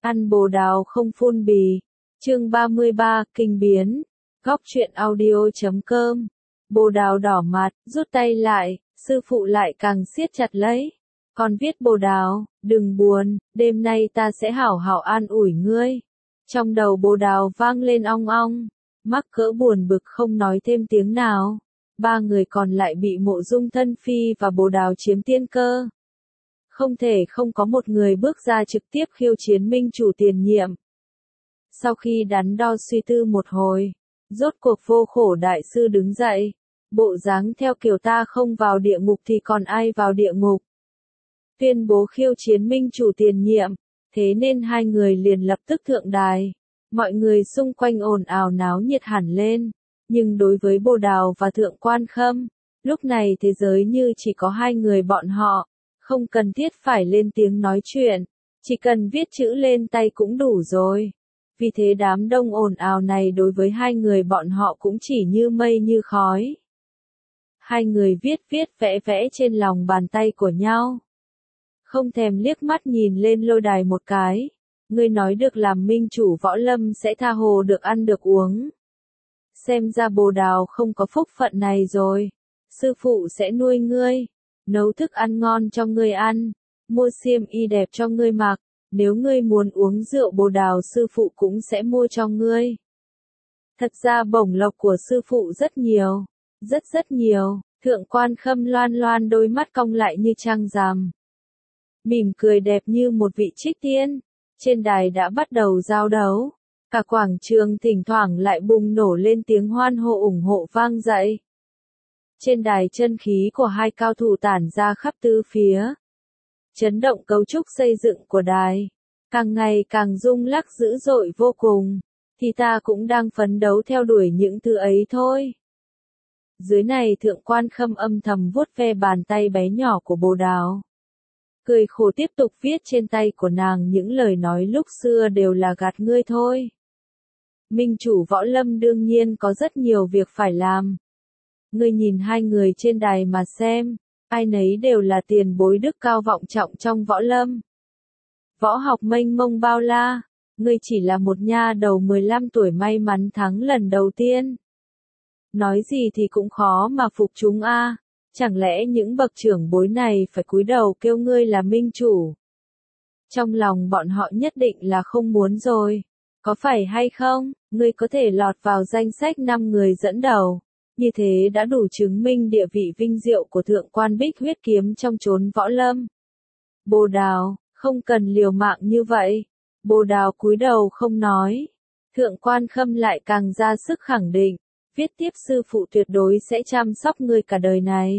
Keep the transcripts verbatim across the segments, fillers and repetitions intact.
Ăn bồ đào không phun bì. Chương ba mươi ba, kinh biến. Góc truyện audio chấm com. Bồ đào đỏ mặt, rút tay lại, sư phụ lại càng siết chặt lấy. Còn viết bồ đào, đừng buồn, đêm nay ta sẽ hảo hảo an ủi ngươi. Trong đầu bồ đào vang lên ong ong, mắc cỡ buồn bực không nói thêm tiếng nào. Ba người còn lại bị Mộ Dung Thân Phi và bồ đào chiếm tiên cơ. Không thể không có một người bước ra trực tiếp khiêu chiến minh chủ tiền nhiệm. Sau khi đắn đo suy tư một hồi, rốt cuộc Vô Khổ đại sư đứng dậy, bộ dáng theo kiểu ta không vào địa ngục thì còn ai vào địa ngục. Tuyên bố khiêu chiến minh chủ tiền nhiệm, thế nên hai người liền lập tức thượng đài. Mọi người xung quanh ồn ào náo nhiệt hẳn lên, nhưng đối với Bồ Đào và Thượng Quan Khâm, lúc này thế giới như chỉ có hai người bọn họ, không cần thiết phải lên tiếng nói chuyện, chỉ cần viết chữ lên tay cũng đủ rồi. Vì thế đám đông ồn ào này đối với hai người bọn họ cũng chỉ như mây như khói. Hai người viết viết vẽ vẽ trên lòng bàn tay của nhau. Không thèm liếc mắt nhìn lên lôi đài một cái. Ngươi nói được làm minh chủ võ lâm sẽ tha hồ được ăn được uống. Xem ra Bồ Đào không có phúc phận này rồi. Sư phụ sẽ nuôi ngươi, nấu thức ăn ngon cho ngươi ăn, mua xiêm y đẹp cho ngươi mặc. Nếu ngươi muốn uống rượu Bồ Đào sư phụ cũng sẽ mua cho ngươi. Thật ra bổng lộc của sư phụ rất nhiều, rất rất nhiều. Thượng Quan Khâm loan loan đôi mắt cong lại như trăng rằm, mỉm cười đẹp như một vị trích tiên. Trên đài đã bắt đầu giao đấu, cả quảng trường thỉnh thoảng lại bùng nổ lên tiếng hoan hô ủng hộ vang dậy. Trên đài chân khí của hai cao thủ tản ra khắp tứ phía, chấn động cấu trúc xây dựng của đài, càng ngày càng rung lắc dữ dội vô cùng, thì ta cũng đang phấn đấu theo đuổi những thứ ấy thôi. Dưới này Thượng Quan Khâm âm thầm vuốt ve bàn tay bé nhỏ của Bồ Đào. Cười khổ tiếp tục viết trên tay của nàng những lời nói lúc xưa đều là gạt ngươi thôi. Minh chủ võ lâm đương nhiên có rất nhiều việc phải làm. Ngươi nhìn hai người trên đài mà xem, ai nấy đều là tiền bối đức cao vọng trọng trong võ lâm. Võ học mênh mông bao la, ngươi chỉ là một nha đầu mười lăm tuổi may mắn thắng lần đầu tiên. Nói gì thì cũng khó mà phục chúng a. À. Chẳng lẽ những bậc trưởng bối này phải cúi đầu kêu ngươi là minh chủ? Trong lòng bọn họ nhất định là không muốn rồi. Có phải hay không, ngươi có thể lọt vào danh sách năm người dẫn đầu. Như thế đã đủ chứng minh địa vị vinh diệu của Thượng Quan Bích huyết kiếm trong chốn võ lâm. Bồ Đào, không cần liều mạng như vậy. Bồ Đào cúi đầu không nói. Thượng Quan Khâm lại càng ra sức khẳng định. Viết tiếp sư phụ tuyệt đối sẽ chăm sóc ngươi cả đời này.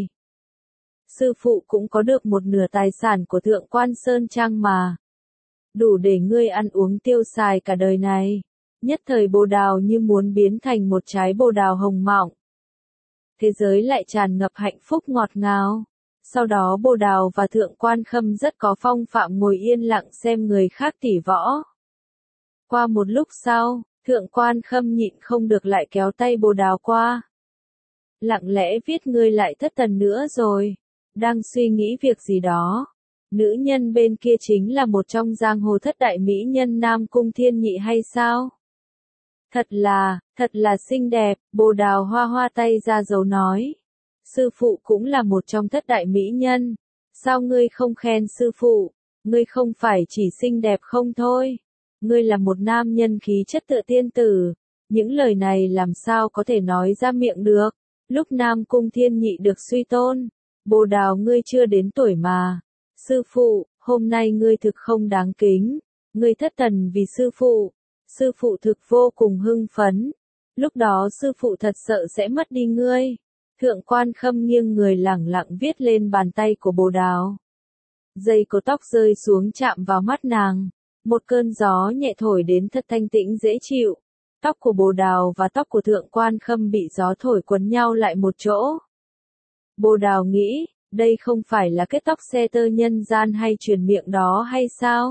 Sư phụ cũng có được một nửa tài sản của Thượng Quan Sơn Trang mà. Đủ để ngươi ăn uống tiêu xài cả đời này. Nhất thời Bồ Đào như muốn biến thành một trái bồ đào hồng mọng. Thế giới lại tràn ngập hạnh phúc ngọt ngào. Sau đó Bồ Đào và Thượng Quan Khâm rất có phong phạm ngồi yên lặng xem người khác tỉ võ. Qua một lúc sau, Thượng Quan Khâm nhịn không được lại kéo tay Bồ Đào qua. Lặng lẽ viết ngươi lại thất thần nữa rồi. Đang suy nghĩ việc gì đó. Nữ nhân bên kia chính là một trong giang hồ thất đại mỹ nhân Nam Cung Thiên Nhị hay sao? Thật là, thật là xinh đẹp, Bồ Đào hoa hoa tay ra dấu nói. Sư phụ cũng là một trong thất đại mỹ nhân. Sao ngươi không khen sư phụ? Ngươi không phải chỉ xinh đẹp không thôi. Ngươi là một nam nhân khí chất tựa tiên tử. Những lời này làm sao có thể nói ra miệng được. Lúc Nam Cung Thiên Nhị được suy tôn. Bồ Đào ngươi chưa đến tuổi mà. Sư phụ, hôm nay ngươi thực không đáng kính. Ngươi thất thần vì sư phụ. Sư phụ thực vô cùng hưng phấn. Lúc đó sư phụ thật sợ sẽ mất đi ngươi. Thượng Quan Khâm nghiêng người lẳng lặng viết lên bàn tay của Bồ Đào. Dây cột tóc rơi xuống chạm vào mắt nàng. Một cơn gió nhẹ thổi đến thật thanh tĩnh dễ chịu. Tóc của Bồ Đào và tóc của Thượng Quan Khâm bị gió thổi quấn nhau lại một chỗ. Bồ Đào nghĩ, đây không phải là kết tóc xe tơ nhân gian hay truyền miệng đó hay sao?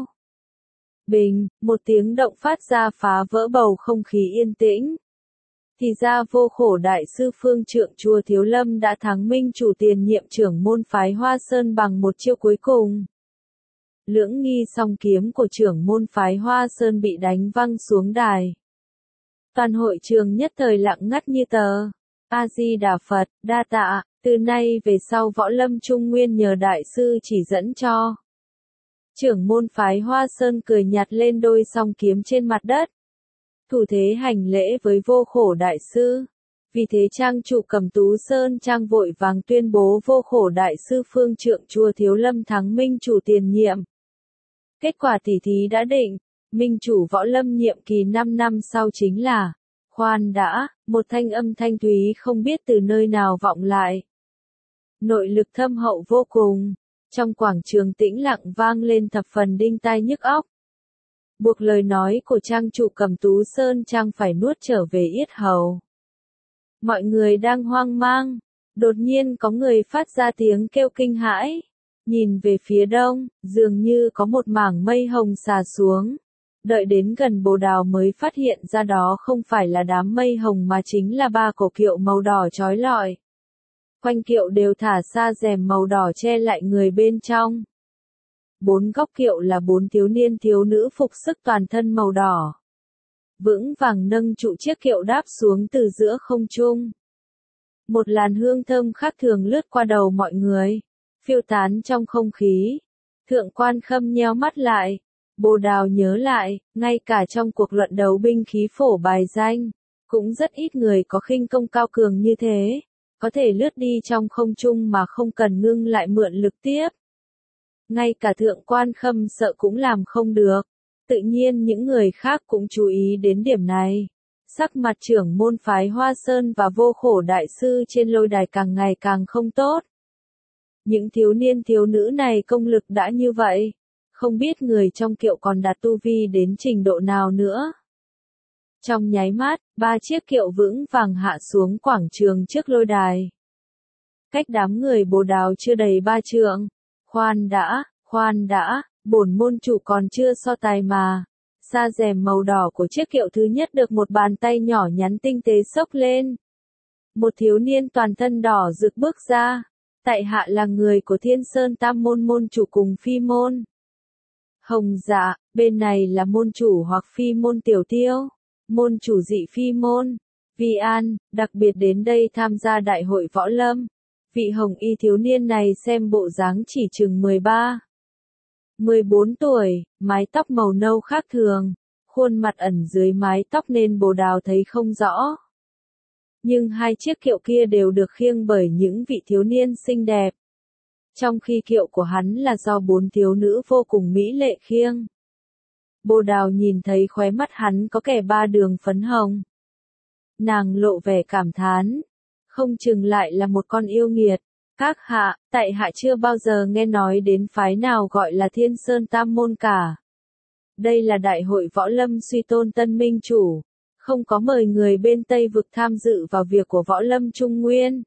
Bình, một tiếng động phát ra phá vỡ bầu không khí yên tĩnh. Thì ra Vô Khổ đại sư phương trượng chùa Thiếu Lâm đã thắng minh chủ tiền nhiệm trưởng môn phái Hoa Sơn bằng một chiêu cuối cùng. Lưỡng nghi song kiếm của trưởng môn phái Hoa Sơn bị đánh văng xuống đài. Toàn hội trường nhất thời lặng ngắt như tờ. A-di-đà Phật, đa tạ, từ nay về sau Võ Lâm Trung Nguyên nhờ đại sư chỉ dẫn cho. Trưởng môn phái Hoa Sơn cười nhặt lên đôi song kiếm trên mặt đất. Thủ thế hành lễ với Vô Khổ đại sư. Vì thế trang chủ Cẩm Tú Sơn trang vội vàng tuyên bố Vô Khổ đại sư phương trượng chùa Thiếu Lâm thắng minh chủ tiền nhiệm. Kết quả tỉ thí đã định, minh chủ Võ Lâm nhiệm kỳ năm năm sau chính là, khoan đã, một thanh âm thanh thúy không biết từ nơi nào vọng lại. Nội lực thâm hậu vô cùng, trong quảng trường tĩnh lặng vang lên thập phần đinh tai nhức óc. Buộc lời nói của trang chủ Cẩm Tú Sơn trang phải nuốt trở về yết hầu. Mọi người đang hoang mang, đột nhiên có người phát ra tiếng kêu kinh hãi. Nhìn về phía đông, dường như có một mảng mây hồng xà xuống. Đợi đến gần Bồ Đào mới phát hiện ra đó không phải là đám mây hồng mà chính là ba cổ kiệu màu đỏ chói lọi. Quanh kiệu đều thả xa rèm màu đỏ che lại người bên trong. Bốn góc kiệu là bốn thiếu niên thiếu nữ phục sức toàn thân màu đỏ. Vững vàng nâng trụ chiếc kiệu đáp xuống từ giữa không trung. Một làn hương thơm khác thường lướt qua đầu mọi người, phiêu tán trong không khí. Thượng Quan Khâm nheo mắt lại. Bồ Đào nhớ lại, ngay cả trong cuộc luận đấu binh khí phổ bài danh, cũng rất ít người có khinh công cao cường như thế, có thể lướt đi trong không trung mà không cần ngưng lại mượn lực tiếp. Ngay cả Thượng Quan Khâm sợ cũng làm không được, tự nhiên những người khác cũng chú ý đến điểm này. Sắc mặt trưởng môn phái Hoa Sơn và Vô Khổ đại sư trên lôi đài càng ngày càng không tốt. Những thiếu niên thiếu nữ này công lực đã như vậy. Không biết người trong kiệu còn đạt tu vi đến trình độ nào nữa. Trong nháy mắt, ba chiếc kiệu vững vàng hạ xuống quảng trường trước lôi đài. Cách đám người Bồ Đào chưa đầy ba trượng. Khoan đã, khoan đã, bổn môn chủ còn chưa so tài mà. Sa rèm màu đỏ của chiếc kiệu thứ nhất được một bàn tay nhỏ nhắn tinh tế xốc lên. Một thiếu niên toàn thân đỏ rực bước ra. Tại hạ là người của Thiên Sơn Tam môn môn chủ cùng phi môn. Hồng Dạ, bên này là môn chủ hoặc phi môn Tiểu Tiêu, môn chủ Dị phi môn, Vi An, đặc biệt đến đây tham gia đại hội võ lâm. Vị hồng y thiếu niên này xem bộ dáng chỉ chừng mười ba, mười bốn tuổi, mái tóc màu nâu khác thường, khuôn mặt ẩn dưới mái tóc nên Bồ Đào thấy không rõ. Nhưng hai chiếc kiệu kia đều được khiêng bởi những vị thiếu niên xinh đẹp. Trong khi kiệu của hắn là do bốn thiếu nữ vô cùng mỹ lệ khiêng. Bồ Đào nhìn thấy khóe mắt hắn có kẻ ba đường phấn hồng. Nàng lộ vẻ cảm thán. Không chừng lại là một con yêu nghiệt. Các hạ, tại hạ chưa bao giờ nghe nói đến phái nào gọi là Thiên Sơn Tam môn cả. Đây là đại hội võ lâm suy tôn tân minh chủ. Không có mời người bên Tây vực tham dự vào việc của võ lâm Trung Nguyên.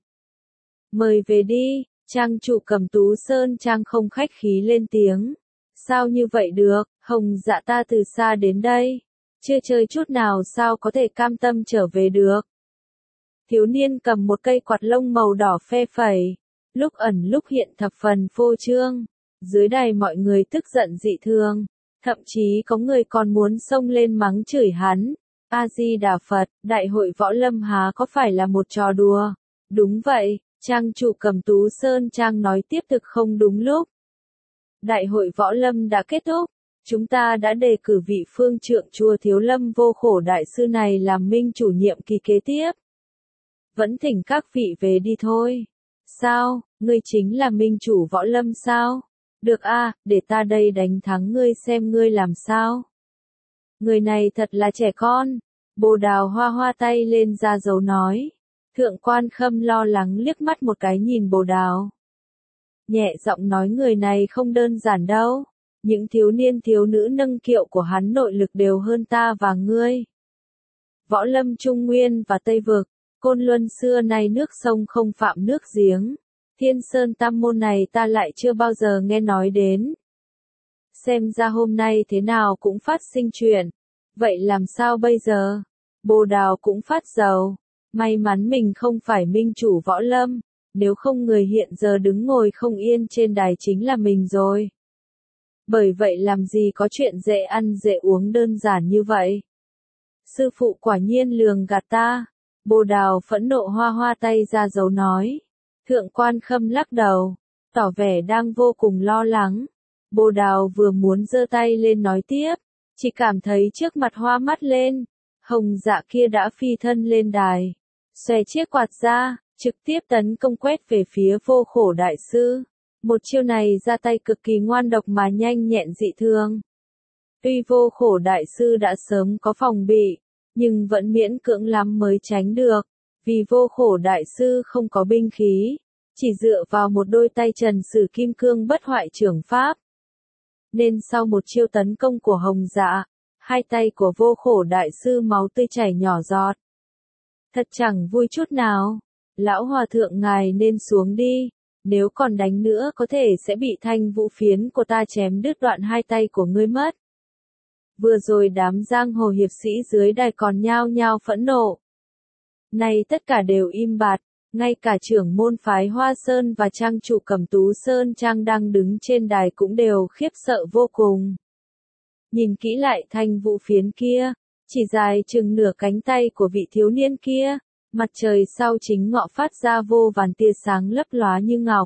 Mời về đi. Trang chủ Cẩm Tú Sơn trang không khách khí lên tiếng. Sao như vậy được, Hồng Dạ ta từ xa đến đây. Chưa chơi chút nào sao có thể cam tâm trở về được. Thiếu niên cầm một cây quạt lông màu đỏ phe phẩy. Lúc ẩn lúc hiện thập phần phô trương. Dưới đài mọi người tức giận dị thường. Thậm chí có người còn muốn xông lên mắng chửi hắn. A-di-đà Phật, đại hội võ lâm há có phải là một trò đùa? Đúng vậy. Trang chủ Cẩm Tú Sơn trang nói tiếp thực không đúng lúc. Đại hội võ lâm đã kết thúc. Chúng ta đã đề cử vị phương trượng chùa Thiếu Lâm Vô Khổ đại sư này làm minh chủ nhiệm kỳ kế tiếp. Vẫn thỉnh các vị về đi thôi. Sao, ngươi chính là minh chủ võ lâm sao? Được a, để ta đây đánh thắng ngươi xem ngươi làm sao. Người này thật là trẻ con. Bồ Đào hoa hoa tay lên ra dấu nói. Thượng Quan Khâm lo lắng liếc mắt một cái nhìn Bồ Đào. Nhẹ giọng nói người này không đơn giản đâu. Những thiếu niên thiếu nữ nâng kiệu của hắn nội lực đều hơn ta và ngươi. Võ lâm Trung Nguyên và Tây Vực, Côn Luân xưa nay nước sông không phạm nước giếng. Thiên Sơn Tam môn này ta lại chưa bao giờ nghe nói đến. Xem ra hôm nay thế nào cũng phát sinh chuyện. Vậy làm sao bây giờ? Bồ Đào cũng phát rầu. May mắn mình không phải minh chủ võ lâm, nếu không người hiện giờ đứng ngồi không yên trên đài chính là mình rồi. Bởi vậy làm gì có chuyện dễ ăn dễ uống đơn giản như vậy. Sư phụ quả nhiên lường gạt ta. Bồ Đào phẫn nộ hoa hoa tay ra dấu nói. Thượng quan Khâm lắc đầu, tỏ vẻ đang vô cùng lo lắng. Bồ Đào vừa muốn giơ tay lên nói tiếp, chỉ cảm thấy trước mặt hoa mắt lên. Hồng Dạ kia đã phi thân lên đài, xòe chiếc quạt ra, trực tiếp tấn công quét về phía Vô Khổ đại sư. Một chiêu này ra tay cực kỳ ngoan độc mà nhanh nhẹn dị thường. Tuy Vô Khổ đại sư đã sớm có phòng bị, nhưng vẫn miễn cưỡng lắm mới tránh được, vì Vô Khổ đại sư không có binh khí, chỉ dựa vào một đôi tay trần sử kim cương bất hoại trưởng pháp. Nên sau một chiêu tấn công của Hồng Dạ, hai tay của Vô Khổ đại sư máu tươi chảy nhỏ giọt. Thật chẳng vui chút nào. Lão hòa thượng ngài nên xuống đi, nếu còn đánh nữa có thể sẽ bị thanh vũ phiến của ta chém đứt đoạn hai tay của ngươi mất. Vừa rồi đám giang hồ hiệp sĩ dưới đài còn nhao nhao phẫn nộ. Nay tất cả đều im bặt, ngay cả trưởng môn phái Hoa Sơn và trang chủ Cẩm Tú Sơn Trang đang đứng trên đài cũng đều khiếp sợ vô cùng. Nhìn kỹ lại thanh vũ phiến kia, chỉ dài chừng nửa cánh tay của vị thiếu niên kia, mặt trời sau chính ngọ phát ra vô vàn tia sáng lấp lóa như ngọc.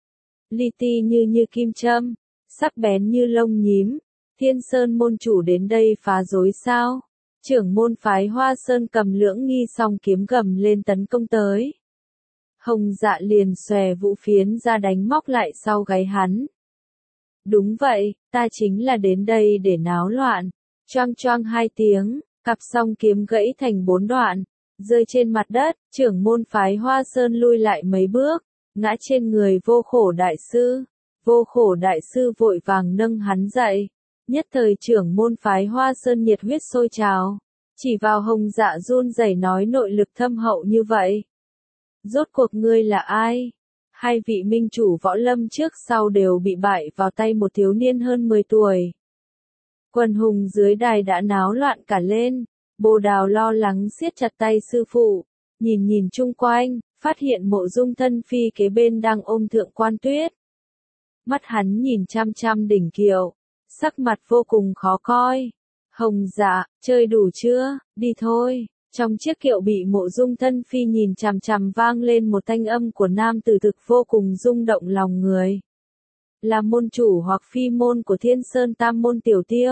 Li ti như như kim châm, sắc bén như lông nhím. Thiên Sơn môn chủ đến đây phá rối sao? Trưởng môn phái Hoa Sơn cầm lưỡng nghi song kiếm gầm lên tấn công tới. Hồng Dạ liền xòe vũ phiến ra đánh móc lại sau gáy hắn. Đúng vậy, ta chính là đến đây để náo loạn. Choang choang hai tiếng, cặp song kiếm gãy thành bốn đoạn, rơi trên mặt đất, trưởng môn phái Hoa Sơn lui lại mấy bước, ngã trên người Vô Khổ đại sư. Vô Khổ đại sư vội vàng nâng hắn dậy. Nhất thời trưởng môn phái Hoa Sơn nhiệt huyết sôi trào, chỉ vào Hồng Dạ run rẩy nói nội lực thâm hậu như vậy. Rốt cuộc ngươi là ai? Hai vị minh chủ võ lâm trước sau đều bị bại vào tay một thiếu niên hơn mười tuổi. Quần hùng dưới đài đã náo loạn cả lên, Bồ Đào lo lắng siết chặt tay sư phụ, nhìn nhìn chung quanh, phát hiện Mộ Dung thân phi kế bên đang ôm Thượng Quan Tuyết. Mắt hắn nhìn chăm chăm đỉnh kiệu, sắc mặt vô cùng khó coi. Hồng Dạ, chơi đủ chưa, đi thôi. Trong chiếc kiệu bị Mộ Dung thân phi nhìn chằm chằm vang lên một thanh âm của nam tử thực vô cùng rung động lòng người. Là môn chủ hoặc phi môn của Thiên Sơn Tam môn Tiểu Tiêu.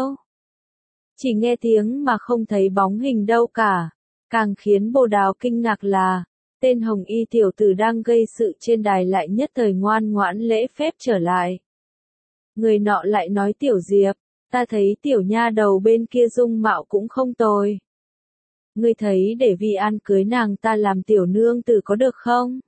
Chỉ nghe tiếng mà không thấy bóng hình đâu cả. Càng khiến Bồ Đào kinh ngạc là, tên Hồng Y tiểu tử đang gây sự trên đài lại nhất thời ngoan ngoãn lễ phép trở lại. Người nọ lại nói Tiểu Diệp, ta thấy tiểu nha đầu bên kia dung mạo cũng không tồi. Ngươi thấy để Vi An cưới nàng ta làm tiểu nương tử có được không?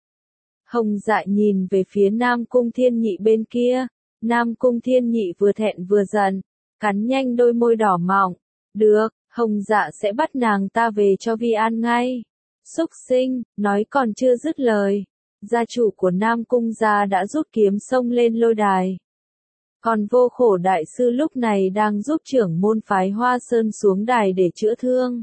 Hồng Dạ nhìn về phía Nam Cung Thiên Nhị bên kia, Nam Cung Thiên Nhị vừa thẹn vừa giận, cắn nhanh đôi môi đỏ mọng. Được, Hồng Dạ sẽ bắt nàng ta về cho Vi An ngay. Xúc sinh, nói còn chưa dứt lời, gia chủ của Nam Cung gia đã rút kiếm xông lên lôi đài. Còn Vô Khổ đại sư lúc này đang giúp trưởng môn phái Hoa Sơn xuống đài để chữa thương.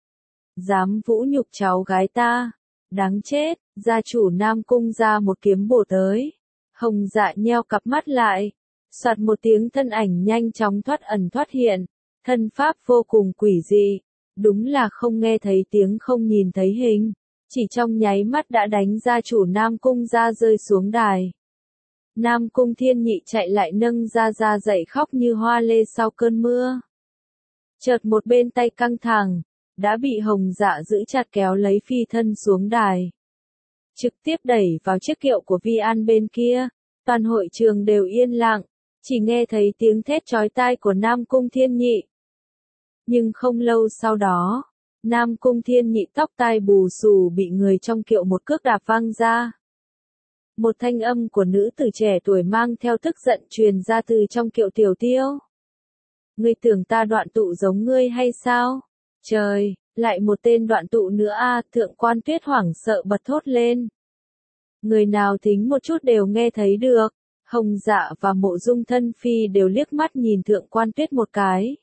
Dám vũ nhục cháu gái ta, đáng chết, gia chủ Nam Cung ra một kiếm bổ tới. Hồng Dạ nheo cặp mắt lại, soạt một tiếng thân ảnh nhanh chóng thoát ẩn thoát hiện, thân pháp vô cùng quỷ dị, đúng là không nghe thấy tiếng không nhìn thấy hình, chỉ trong nháy mắt đã đánh gia chủ Nam Cung ra rơi xuống đài. Nam Cung Thiên Nhị chạy lại nâng ra ra dậy khóc như hoa lê sau cơn mưa. Chợt một bên tay căng thẳng, đã bị Hồng Dạ giữ chặt kéo lấy phi thân xuống đài. Trực tiếp đẩy vào chiếc kiệu của Vi An bên kia, toàn hội trường đều yên lặng, chỉ nghe thấy tiếng thét chói tai của Nam Cung Thiên Nhị. Nhưng không lâu sau đó, Nam Cung Thiên Nhị tóc tai bù xù bị người trong kiệu một cước đạp văng ra. Một thanh âm của nữ tử trẻ tuổi mang theo tức giận truyền ra từ trong kiệu Tiểu Tiêu. Ngươi tưởng ta đoạn tụ giống ngươi hay sao? Trời, lại một tên đoạn tụ nữa a, à, Thượng Quan Tuyết hoảng sợ bật thốt lên. Người nào thính một chút đều nghe thấy được. Hồng Dạ và Mộ Dung thân phi đều liếc mắt nhìn Thượng Quan Tuyết một cái.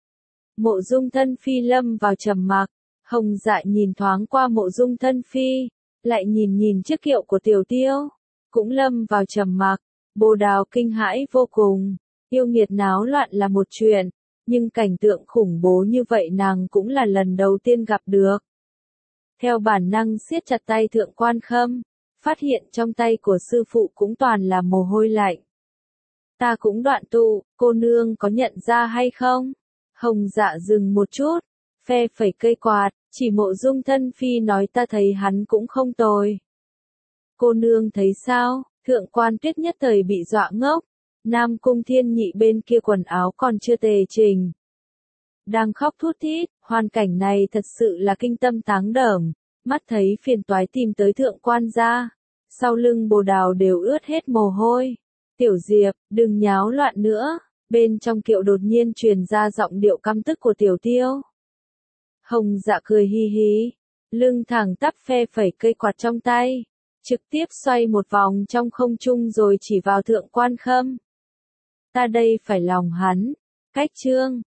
Mộ Dung thân phi lâm vào trầm mặc, Hồng Dạ nhìn thoáng qua Mộ Dung thân phi, lại nhìn nhìn chiếc kiệu của Tiểu Tiêu, cũng lâm vào trầm mặc. Bồ Đào kinh hãi vô cùng, Yêu nghiệt náo loạn là một chuyện, nhưng cảnh tượng khủng bố như vậy nàng cũng là lần đầu tiên gặp được. Theo bản năng siết chặt tay Thượng Quan Khâm, phát hiện trong tay của sư phụ cũng toàn là mồ hôi lạnh. Ta cũng đoạn tụ, cô nương có nhận ra hay không? Hồng Dạ dừng một chút, phe phẩy cây quạt, chỉ Mộ Dung thân phi nói ta thấy hắn cũng không tồi. Cô nương thấy sao? Thượng Quan Tuyết nhất thời bị dọa ngốc. Nam Cung Thiên Nhị bên kia quần áo còn chưa tề chỉnh, đang khóc thút thít, hoàn cảnh này thật sự là kinh tâm táng đởm, mắt thấy phiền toái tìm tới Thượng Quan gia, sau lưng Bồ Đào đều ướt hết mồ hôi. Tiểu Diệp, đừng nháo loạn nữa, bên trong kiệu đột nhiên truyền ra giọng điệu căm tức của Tiểu Tiêu. Hồng Dạ cười hi hí, lưng thẳng tắp phe phẩy cây quạt trong tay, trực tiếp xoay một vòng trong không trung rồi chỉ vào Thượng Quan Khâm. Ta đây phải lòng hắn, cách trương,